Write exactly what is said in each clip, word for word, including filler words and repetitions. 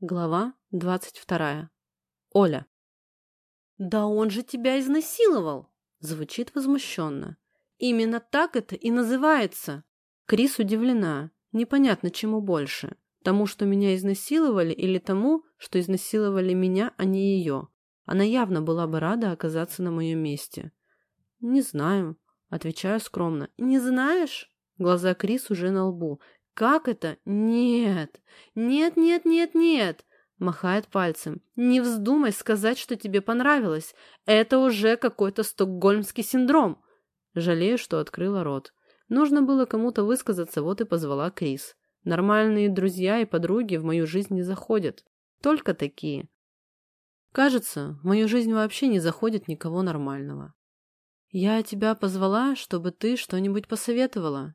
Глава двадцать вторая. Оля. «Да он же тебя изнасиловал!» Звучит возмущенно. «Именно так это и называется!» Крис удивлена. Непонятно, чему больше. Тому, что меня изнасиловали, или тому, что изнасиловали меня, а не ее. Она явно была бы рада оказаться на моем месте. «Не знаю», — отвечаю скромно. «Не знаешь?» Глаза Крис уже на лбу. «Как это? Нет! Нет, нет, нет, нет!» Махает пальцем. «Не вздумай сказать, что тебе понравилось. Это уже какой-то стокгольмский синдром!» Жалею, что открыла рот. Нужно было кому-то высказаться, вот и позвала Крис. Нормальные друзья и подруги в мою жизнь не заходят. Только такие. Кажется, в мою жизнь вообще не заходит никого нормального. «Я тебя позвала, чтобы ты что-нибудь посоветовала».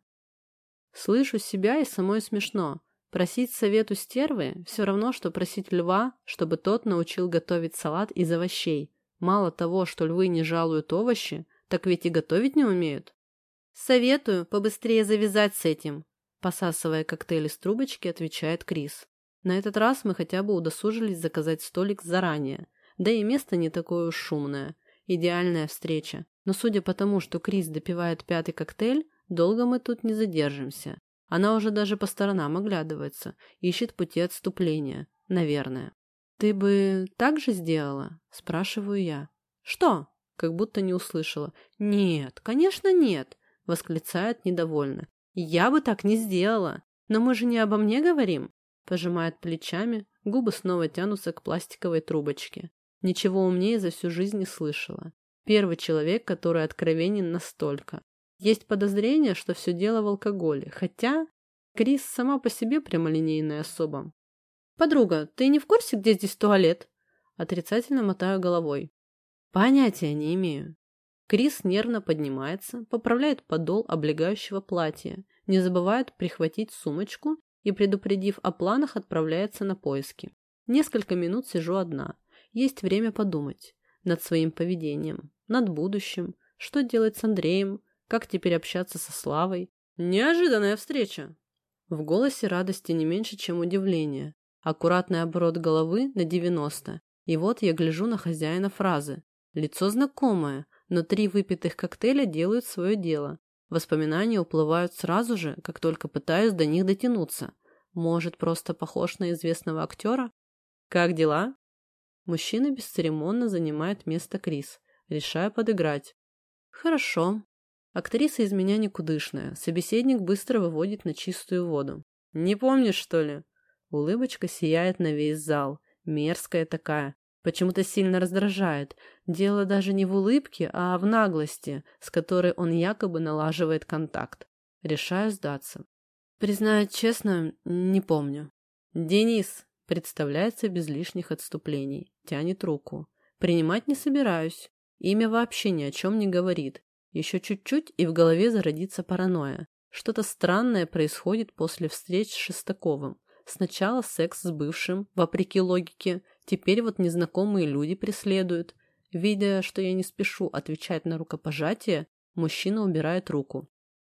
Слышу себя и самой смешно. Просить совет у стервы все равно, что просить льва, чтобы тот научил готовить салат из овощей. Мало того, что львы не жалуют овощи, так ведь и готовить не умеют. «Советую побыстрее завязать с этим», — посасывая коктейль из трубочки, отвечает Крис. На этот раз мы хотя бы удосужились заказать столик заранее. Да и место не такое уж шумное. Идеальная встреча. Но судя по тому, что Крис допивает пятый коктейль, долго мы тут не задержимся. Она уже даже по сторонам оглядывается, ищет пути отступления, наверное. «Ты бы так же сделала?» – спрашиваю я. «Что?» – как будто не услышала. «Нет, конечно нет!» – восклицает недовольно. «Я бы так не сделала! Но мы же не обо мне говорим!» Пожимает плечами, губы снова тянутся к пластиковой трубочке. Ничего умнее за всю жизнь не слышала. Первый человек, который откровенен настолько. Есть подозрение, что все дело в алкоголе, хотя Крис сама по себе прямолинейная особа. «Подруга, ты не в курсе, где здесь туалет?» Отрицательно мотаю головой. «Понятия не имею». Крис нервно поднимается, поправляет подол облегающего платья, не забывает прихватить сумочку и, предупредив о планах, отправляется на поиски. Несколько минут сижу одна. Есть время подумать над своим поведением, над будущим, что делать с Андреем, как теперь общаться со Славой? Неожиданная встреча. В голосе радости не меньше, чем удивление. Аккуратный оборот головы на девяносто. И вот я гляжу на хозяина фразы. Лицо знакомое, но три выпитых коктейля делают свое дело. Воспоминания уплывают сразу же, как только пытаюсь до них дотянуться. Может, просто похож на известного актера? Как дела? Мужчина бесцеремонно занимает место Крис. Решаю подыграть. Хорошо. Актриса из меня никудышная. Собеседник быстро выводит на чистую воду. «Не помнишь, что ли?» Улыбочка сияет на весь зал. Мерзкая такая. Почему-то сильно раздражает. Дело даже не в улыбке, а в наглости, с которой он якобы налаживает контакт. Решаю сдаться. Признаю честно, не помню. «Денис!» Представляется без лишних отступлений. Тянет руку. Принимать не собираюсь. Имя вообще ни о чем не говорит. Еще чуть-чуть, и в голове зародится паранойя. Что-то странное происходит после встреч с Шестаковым. Сначала секс с бывшим, вопреки логике. Теперь вот незнакомые люди преследуют. Видя, что я не спешу отвечать на рукопожатие, мужчина убирает руку.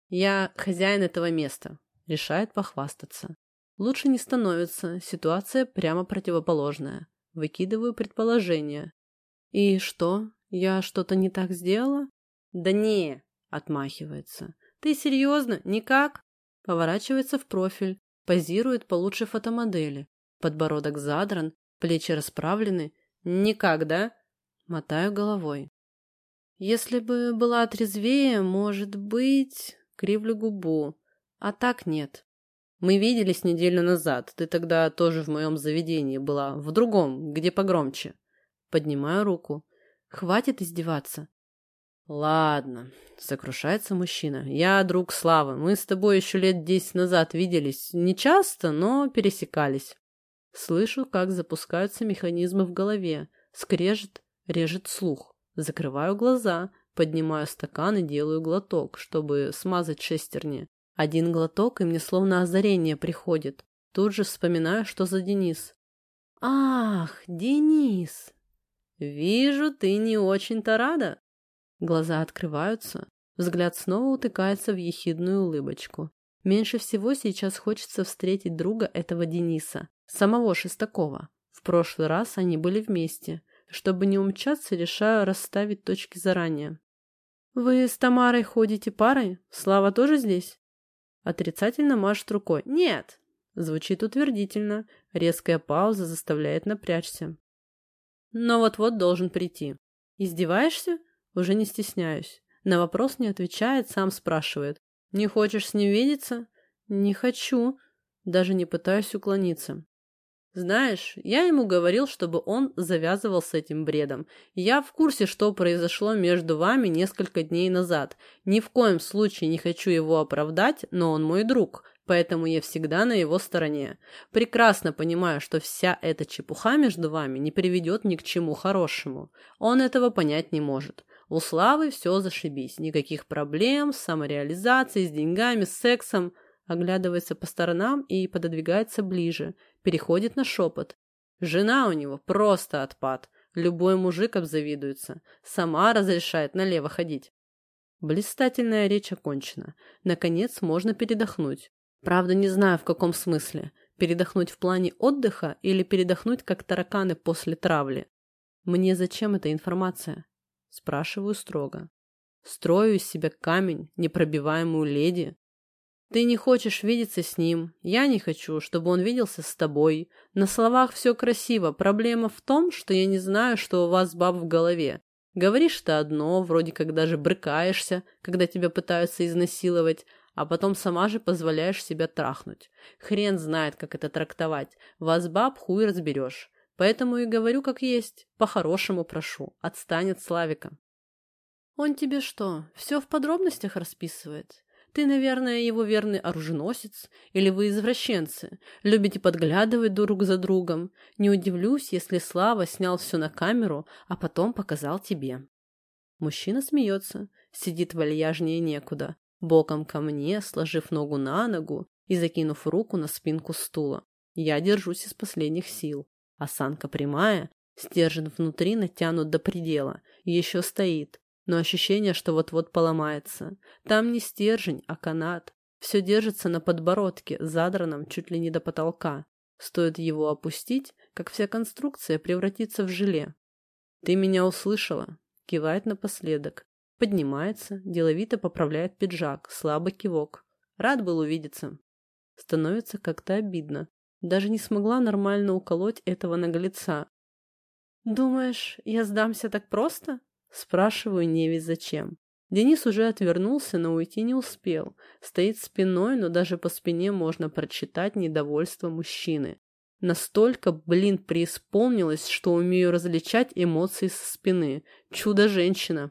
«Я хозяин этого места», — решает похвастаться. Лучше не становится, ситуация прямо противоположная. Выкидываю предположение. «И что, я что-то не так сделала?» «Да не!» — отмахивается. «Ты серьезно? Никак?» Поворачивается в профиль, позирует получше фотомодели. Подбородок задран, плечи расправлены. «Никак, да?» Мотаю головой. «Если бы была трезвее, может быть...» Кривлю губу. «А так нет. Мы виделись неделю назад. Ты тогда тоже в моем заведении была. В другом, где погромче». Поднимаю руку. «Хватит издеваться». «Ладно», — сокрушается мужчина. «Я друг Славы. Мы с тобой еще лет десять назад виделись. Не часто, но пересекались». Слышу, как запускаются механизмы в голове. Скрежет, режет слух. Закрываю глаза, поднимаю стакан и делаю глоток, чтобы смазать шестерни. Один глоток, и мне словно озарение приходит. Тут же вспоминаю, что за Денис. «Ах, Денис! Вижу, ты не очень-то рада». Глаза открываются, взгляд снова утыкается в ехидную улыбочку. Меньше всего сейчас хочется встретить друга этого Дениса. Самого Шестакова. В прошлый раз они были вместе. Чтобы не умчаться, решаю расставить точки заранее. «Вы с Тамарой ходите парой? Слава тоже здесь?» Отрицательно машет рукой. «Нет!» Звучит утвердительно. Резкая пауза заставляет напрячься. «Но вот-вот должен прийти». «Издеваешься?» Уже не стесняюсь. На вопрос не отвечает, сам спрашивает. «Не хочешь с ним видеться?» «Не хочу». Даже не пытаюсь уклониться. «Знаешь, я ему говорил, чтобы он завязывал с этим бредом. Я в курсе, что произошло между вами несколько дней назад. Ни в коем случае не хочу его оправдать, но он мой друг, поэтому я всегда на его стороне. Прекрасно понимаю, что вся эта чепуха между вами не приведет ни к чему хорошему. Он этого понять не может. У Славы все зашибись, никаких проблем с самореализацией, с деньгами, с сексом». Оглядывается по сторонам и пододвигается ближе. Переходит на шепот. Жена у него просто отпад. Любой мужик обзавидуется. Сама разрешает налево ходить. Блистательная речь окончена. Наконец можно передохнуть. Правда, не знаю, в каком смысле. Передохнуть в плане отдыха или передохнуть, как тараканы после травли. Мне зачем эта информация? Спрашиваю строго. Строю из себя камень, непробиваемую леди. Ты не хочешь видеться с ним, я не хочу, чтобы он виделся с тобой. На словах все красиво, проблема в том, что я не знаю, что у вас, баб, в голове. Говоришь ты одно, вроде как даже брыкаешься, когда тебя пытаются изнасиловать, а потом сама же позволяешь себя трахнуть. Хрен знает, как это трактовать. Вас, баб, хуй разберешь. Поэтому и говорю как есть, по-хорошему прошу, отстань от Славика. Он тебе что, все в подробностях расписывает? Ты, наверное, его верный оруженосец, или вы извращенцы, любите подглядывать друг за другом. Не удивлюсь, если Слава снял все на камеру, а потом показал тебе. Мужчина смеется, сидит вальяжнее некуда, боком ко мне, сложив ногу на ногу и закинув руку на спинку стула. Я держусь из последних сил. Осанка прямая, стержень внутри натянут до предела, еще стоит. Но ощущение, что вот-вот поломается. Там не стержень, а канат. Все держится на подбородке, задранном чуть ли не до потолка. Стоит его опустить, как вся конструкция превратится в желе. «Ты меня услышала?» Кивает напоследок. Поднимается, деловито поправляет пиджак, слабый кивок. Рад был увидеться. Становится как-то обидно. Даже не смогла нормально уколоть этого наглеца. «Думаешь, я сдамся так просто?» Спрашиваю невесть зачем. Денис уже отвернулся, но уйти не успел. Стоит спиной, но даже по спине можно прочитать недовольство мужчины. Настолько, блин, преисполнилась, что умею различать эмоции со спины. Чудо-женщина.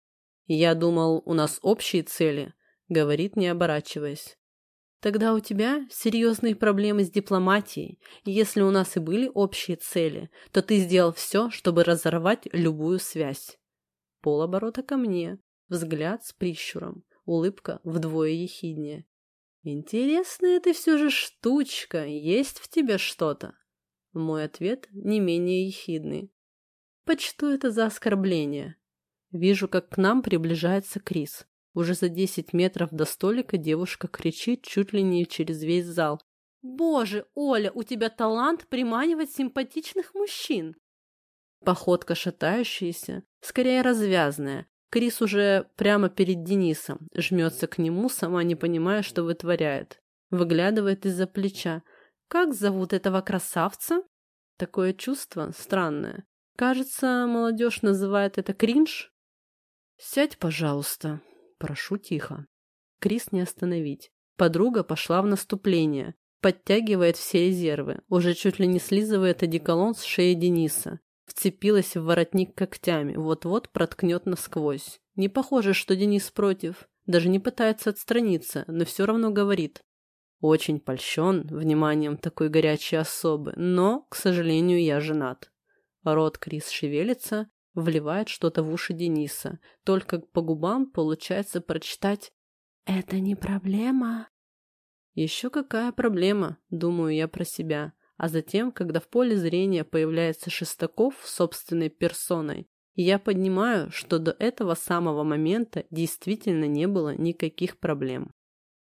«Я думал, у нас общие цели», — говорит, не оборачиваясь. «Тогда у тебя серьезные проблемы с дипломатией. Если у нас и были общие цели, то ты сделал все, чтобы разорвать любую связь». Полоборота ко мне, взгляд с прищуром, улыбка вдвое ехиднее. «Интересная ты все же штучка, есть в тебе что-то?» Мой ответ не менее ехидный. «Почту это за оскорбление?» Вижу, как к нам приближается Крис. Уже за десять метров до столика девушка кричит чуть ли не через весь зал. «Боже, Оля, у тебя талант приманивать симпатичных мужчин!» Походка шатающаяся, скорее развязная. Крис уже прямо перед Денисом, жмется к нему, сама не понимая, что вытворяет. Выглядывает из-за плеча. «Как зовут этого красавца?» Такое чувство странное. Кажется, молодежь называет это кринж. «Сядь, пожалуйста», прошу тихо. Крис не остановить. Подруга пошла в наступление, подтягивает все резервы, уже чуть ли не слизывает одеколон с шеи Дениса. Вцепилась в воротник когтями, вот-вот проткнет насквозь. Не похоже, что Денис против, даже не пытается отстраниться, но все равно говорит. Очень польщен вниманием такой горячей особы, но, к сожалению, я женат. Рот Крис шевелится, вливает что-то в уши Дениса. Только по губам получается прочитать «Это не проблема». Еще какая проблема, думаю я про себя. А затем, когда в поле зрения появляется Шестаков собственной персоной, я понимаю, что до этого самого момента действительно не было никаких проблем.